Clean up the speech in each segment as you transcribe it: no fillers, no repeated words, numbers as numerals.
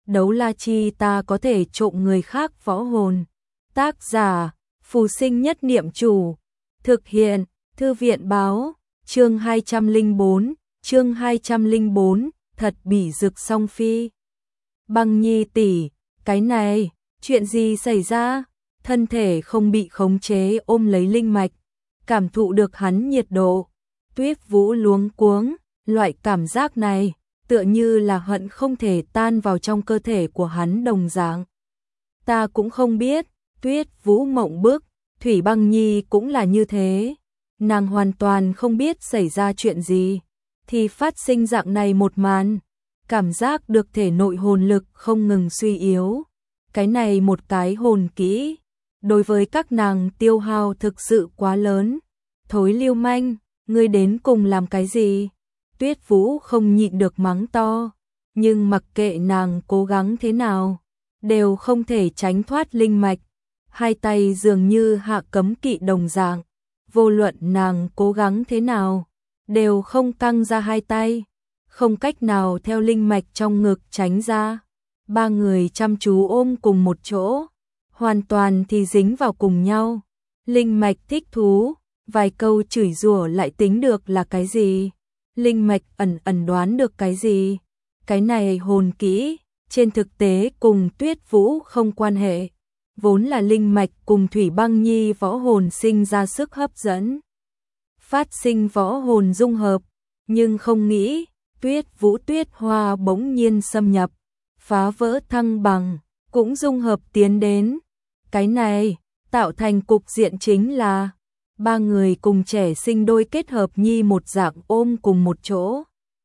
đấu la chi ta có thể trộm người khác võ hồn. Tác giả, Phù Sinh Nhất Niệm Chủ. Thực hiện, Thư viện báo, chương 204, thật bỉ dực song phi. Băng Nhi tỷ, cái này, chuyện gì xảy ra? Thân thể không bị khống chế ôm lấy linh mạch, cảm thụ được hắn nhiệt độ. Tuyết Vũ luống cuống, loại cảm giác này, tựa như là hận không thể tan vào trong cơ thể của hắn đồng dạng. Ta cũng không biết, Tuyết Vũ mộng bức, Thủy Băng Nhi cũng là như thế. Nàng hoàn toàn không biết xảy ra chuyện gì, thì phát sinh dạng này một màn. Cảm giác được thể nội hồn lực không ngừng suy yếu. Cái này một cái hồn kỹ, đối với các nàng tiêu hao thực sự quá lớn. Thối lưu manh, ngươi đến cùng làm cái gì? Tuyết Vũ không nhịn được mắng to, nhưng mặc kệ nàng cố gắng thế nào, đều không thể tránh thoát linh mạch. Hai tay dường như hạ cấm kỵ đồng dạng, vô luận nàng cố gắng thế nào, đều không căng ra hai tay, không cách nào theo linh mạch trong ngực tránh ra. Ba người chăm chú ôm cùng một chỗ, hoàn toàn thì dính vào cùng nhau. Linh mạch thích thú, vài câu chửi rủa lại tính được là cái gì? Linh mạch ẩn ẩn đoán được cái gì? Cái này hồn kỹ, trên thực tế cùng Tuyết Vũ không quan hệ. Vốn là linh mạch cùng Thủy Băng Nhi võ hồn sinh ra sức hấp dẫn. Phát sinh võ hồn dung hợp, nhưng không nghĩ, Tuyết Vũ tuyết hoa bỗng nhiên xâm nhập, phá vỡ thăng bằng, cũng dung hợp tiến đến. Cái này, tạo thành cục diện chính là ba người cùng trẻ sinh đôi kết hợp nhi một dạng ôm cùng một chỗ.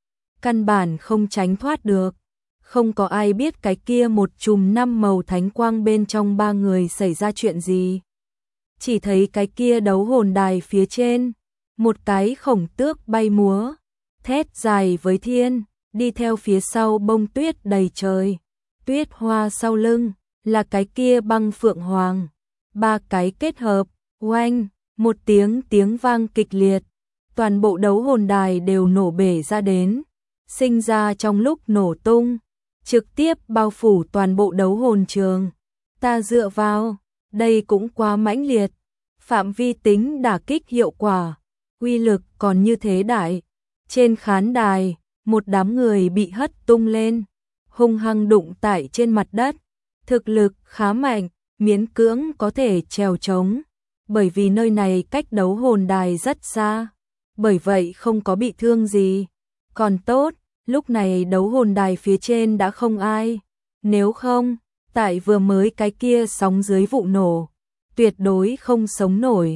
Căn bản không tránh thoát được. Không có ai biết cái kia một chùm 5 màu thánh quang bên trong ba người xảy ra chuyện gì. Chỉ thấy cái kia đấu hồn đài phía trên, một cái khổng tước bay múa, thét dài với thiên, đi theo phía sau bông tuyết đầy trời. Tuyết hoa sau lưng, là cái kia băng phượng hoàng. Ba cái kết hợp, oanh, một tiếng vang kịch liệt. Toàn bộ đấu hồn đài đều nổ bể ra đến, sinh ra trong lúc nổ tung, trực tiếp bao phủ toàn bộ đấu hồn trường. Ta dựa vào, đây cũng quá mãnh liệt. Phạm vi tính đả kích hiệu quả, uy lực còn như thế đại. Trên khán đài, một đám người bị hất tung lên, hung hăng đụng tại trên mặt đất. Thực lực khá mạnh, miễn cưỡng có thể trèo trống, bởi vì nơi này cách đấu hồn đài rất xa, bởi vậy không có bị thương gì. Còn tốt, lúc này đấu hồn đài phía trên đã không ai, nếu không, tại vừa mới cái kia sóng dưới vụ nổ, tuyệt đối không sống nổi.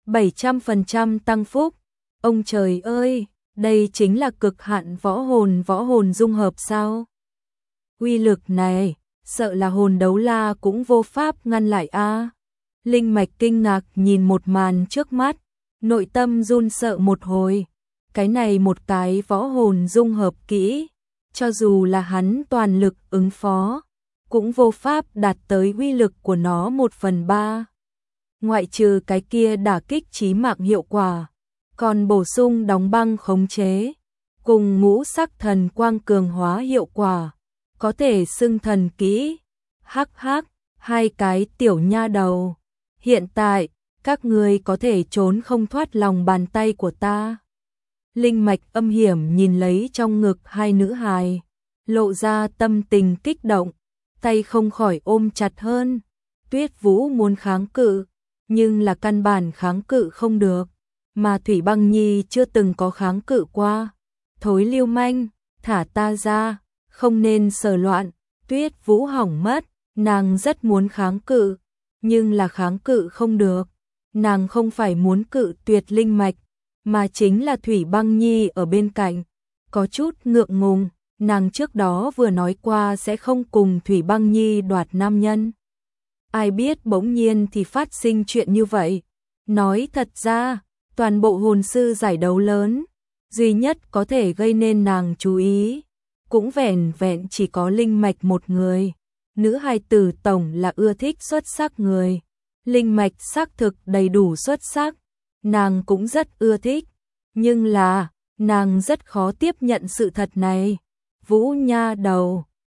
700% tăng phúc, ông trời ơi, đây chính là cực hạn võ hồn dung hợp sao? Uy lực này, sợ là hồn đấu la cũng vô pháp ngăn lại a. Linh mạch kinh ngạc nhìn một màn trước mắt, nội tâm run sợ một hồi. Cái này một cái võ hồn dung hợp kỹ, cho dù là hắn toàn lực ứng phó, cũng vô pháp đạt tới uy lực của nó 1/3. Ngoại trừ cái kia đả kích chí mạng hiệu quả, còn bổ sung đóng băng khống chế, cùng ngũ sắc thần quang cường hóa hiệu quả, có thể xưng thần kỹ. Hắc hắc, hai cái tiểu nha đầu, hiện tại, các ngươi có thể trốn không thoát lòng bàn tay của ta. Linh mạch âm hiểm nhìn lấy trong ngực hai nữ hài, lộ ra tâm tình kích động, tay không khỏi ôm chặt hơn. Tuyết Vũ muốn kháng cự, nhưng là căn bản kháng cự không được, mà Thủy Băng Nhi chưa từng có kháng cự qua. Thối lưu manh, thả ta ra, không nên sờ loạn. Tuyết Vũ hỏng mất, nàng rất muốn kháng cự, nhưng là kháng cự không được. Nàng không phải muốn cự tuyệt linh mạch, mà chính là Thủy Băng Nhi ở bên cạnh. Có chút ngượng ngùng, nàng trước đó vừa nói qua sẽ không cùng Thủy Băng Nhi đoạt nam nhân. Ai biết bỗng nhiên thì phát sinh chuyện như vậy. Nói thật ra, toàn bộ hồn sư giải đấu lớn, duy nhất có thể gây nên nàng chú ý, cũng vẻn vẹn chỉ có linh mạch một người. Nữ hài tử tổng là ưa thích xuất sắc người. Linh mạch xác thực đầy đủ xuất sắc, nàng cũng rất ưa thích, nhưng là, nàng rất khó tiếp nhận sự thật này. Vũ nha đầu,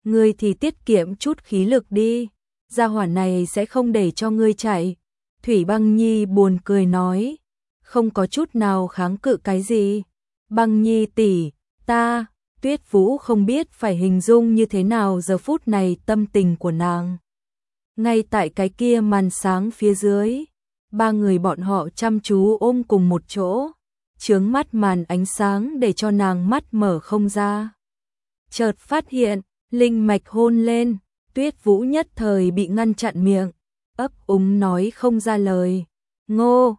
ngươi thì tiết kiệm chút khí lực đi, gia hỏa này sẽ không để cho ngươi chạy. Thủy Băng Nhi buồn cười nói, không có chút nào kháng cự cái gì. Băng Nhi tỷ, ta, Tuyết Vũ không biết phải hình dung như thế nào giờ phút này tâm tình của nàng. Ngay tại cái kia màn sáng phía dưới, ba người bọn họ chăm chú ôm cùng một chỗ, chướng mắt màn ánh sáng để cho nàng mắt mở không ra. Chợt phát hiện, linh mạch hôn lên, Tuyết Vũ nhất thời bị ngăn chặn miệng, ấp úng nói không ra lời. Ngô,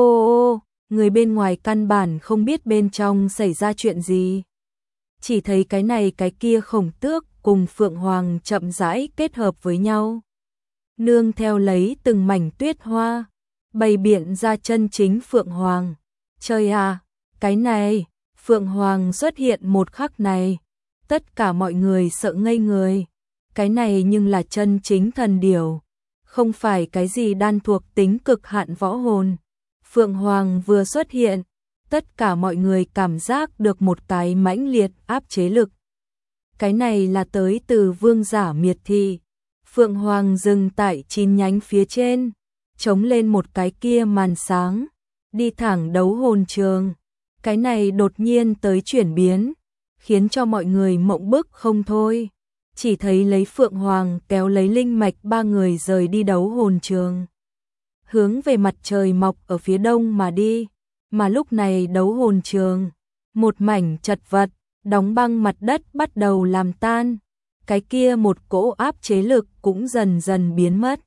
ô, người bên ngoài căn bản không biết bên trong xảy ra chuyện gì. Chỉ thấy cái này cái kia Khổng Tước cùng Phượng Hoàng chậm rãi kết hợp với nhau. Nương theo lấy từng mảnh tuyết hoa, bày biện ra chân chính Phượng Hoàng. Trời à, cái này, Phượng Hoàng xuất hiện một khắc này, tất cả mọi người sợ ngây người. Cái này nhưng là chân chính thần điểu, không phải cái gì đan thuộc tính cực hạn võ hồn. Phượng Hoàng vừa xuất hiện, tất cả mọi người cảm giác được một cái mãnh liệt áp chế lực. Cái này là tới từ vương giả miệt thị. Phượng Hoàng dừng tại 9 nhánh phía trên, chống lên một cái kia màn sáng, đi thẳng đấu hồn trường. Cái này đột nhiên tới chuyển biến, khiến cho mọi người mộng bức không thôi. Chỉ thấy lấy Phượng Hoàng kéo lấy linh mạch ba người rời đi đấu hồn trường, hướng về mặt trời mọc ở phía đông mà đi. Mà lúc này đấu hồn trường, một mảnh chật vật, đóng băng mặt đất bắt đầu làm tan. Cái kia một cỗ áp chế lực cũng dần dần biến mất.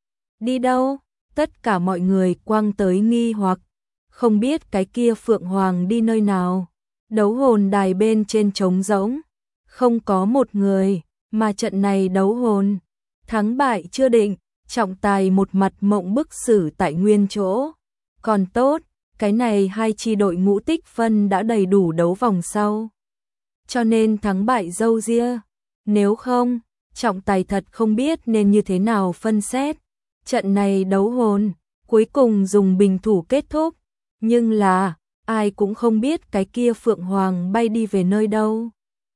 Đi đâu? Tất cả mọi người quăng tới nghi hoặc, không biết cái kia Phượng Hoàng đi nơi nào. Đấu hồn đài bên trên trống rỗng, không có một người, mà trận này đấu hồn, thắng bại chưa định, trọng tài một mặt mộng bức xử tại nguyên chỗ. Còn tốt, cái này hai chi đội ngũ tích phân đã đầy đủ đấu vòng sau, cho nên thắng bại dâu ria. Nếu không, trọng tài thật không biết nên như thế nào phân xét. Trận này đấu hồn, cuối cùng dùng bình thủ kết thúc. Nhưng là, ai cũng không biết cái kia Phượng Hoàng bay đi về nơi đâu.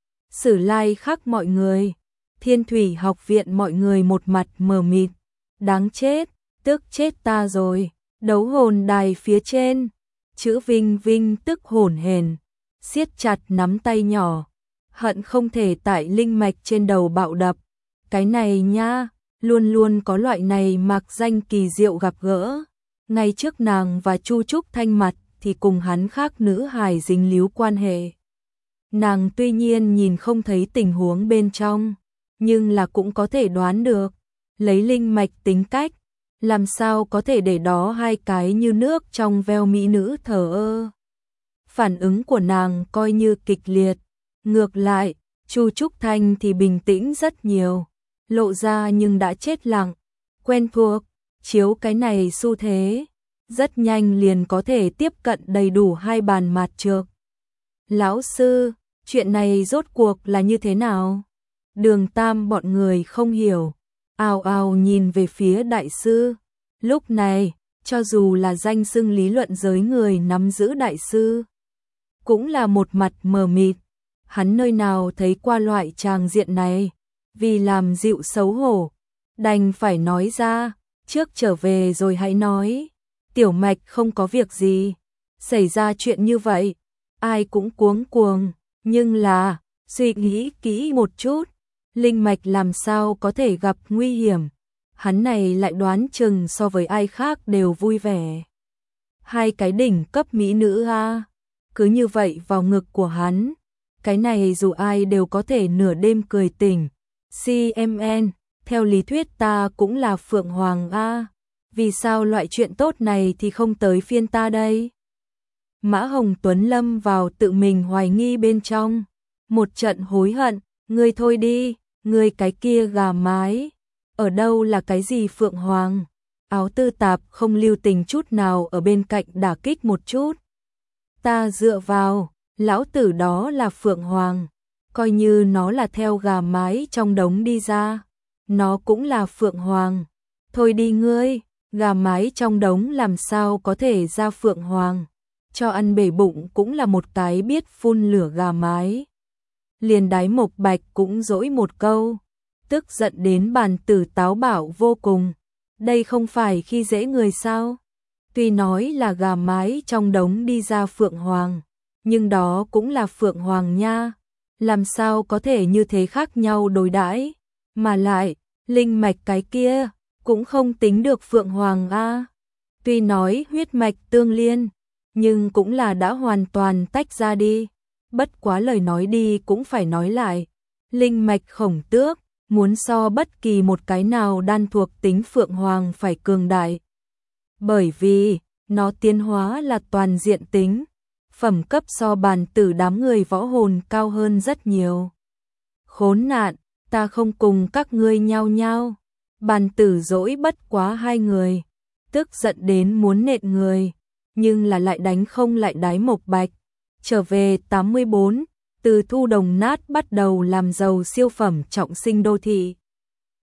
Sử Lai khắc mọi người, Thiên Thủy học viện mọi người một mặt mờ mịt. Đáng chết, tức chết ta rồi. Đấu hồn đài phía trên, chữ Vinh Vinh tức hổn hển, siết chặt nắm tay nhỏ, hận không thể tại linh mạch trên đầu bạo đập. Cái này nha, luôn luôn có loại này mặc danh kỳ diệu gặp gỡ. Ngay trước nàng và Chu Trúc Thanh mặt thì cùng hắn khác nữ hài dính líu quan hệ. Nàng tuy nhiên nhìn không thấy tình huống bên trong, nhưng là cũng có thể đoán được, lấy linh mạch tính cách, làm sao có thể để đó hai cái như nước trong veo mỹ nữ thờ ơ. Phản ứng của nàng coi như kịch liệt, ngược lại, Chu Trúc Thanh thì bình tĩnh rất nhiều, lộ ra nhưng đã chết lặng, quen thuộc, chiếu cái này xu thế, rất nhanh liền có thể tiếp cận đầy đủ hai bàn mạt trược. Lão sư, chuyện này rốt cuộc là như thế nào? Đường Tam bọn người không hiểu, ào ào nhìn về phía đại sư. Lúc này, cho dù là danh xưng lý luận giới người nắm giữ đại sư, cũng là một mặt mờ mịt. Hắn nơi nào thấy qua loại tràng diện này, vì làm dịu xấu hổ, đành phải nói ra, trước trở về rồi hãy nói. Tiểu Mạch không có việc gì, xảy ra chuyện như vậy, ai cũng cuống cuồng, nhưng là, suy nghĩ kỹ một chút, linh mạch làm sao có thể gặp nguy hiểm, hắn này lại đoán chừng so với ai khác đều vui vẻ. Hai cái đỉnh cấp mỹ nữ a, cứ như vậy vào ngực của hắn, cái này dù ai đều có thể nửa đêm cười tỉnh. CMN, theo lý thuyết ta cũng là Phượng Hoàng a, vì sao loại chuyện tốt này thì không tới phiên ta đây? Mã Hồng Tuấn lâm vào tự mình hoài nghi bên trong, một trận hối hận, ngươi thôi đi, ngươi cái kia gà mái, ở đâu là cái gì Phượng Hoàng? Áo Tư Tạp không lưu tình chút nào ở bên cạnh đả kích một chút. Ta dựa vào, lão tử đó là Phượng Hoàng, coi như nó là theo gà mái trong đống đi ra, nó cũng là Phượng Hoàng. Thôi đi ngươi, gà mái trong đống làm sao có thể ra Phượng Hoàng, cho ăn bể bụng cũng là một cái biết phun lửa gà mái. liền Đái Mộc Bạch cũng dỗi một câu, tức giận đến Bàn Tử táo bạo vô cùng. Đây không phải khi dễ người sao? Tuy nói là gà mái trong đống đi ra Phượng Hoàng, nhưng đó cũng là Phượng Hoàng nha, làm sao có thể như thế khác nhau đối đãi, mà lại, linh mạch cái kia cũng không tính được Phượng Hoàng a. Tuy nói huyết mạch tương liên, nhưng cũng là đã hoàn toàn tách ra đi. Bất quá lời nói đi cũng phải nói lại, linh mạch Khổng Tước muốn so bất kỳ một cái nào đan thuộc tính Phượng Hoàng phải cường đại. Bởi vì, nó tiến hóa là toàn diện tính, phẩm cấp so Bàn Tử đám người võ hồn cao hơn rất nhiều. Khốn nạn, ta không cùng các ngươi nhao nhao. Bàn Tử dỗi bất quá hai người, tức giận đến muốn nện người, nhưng là lại đánh không lại Đái Mộc Bạch. Trở về 84, từ Thu Đồng Nát bắt đầu làm giàu siêu phẩm trọng sinh đô thị.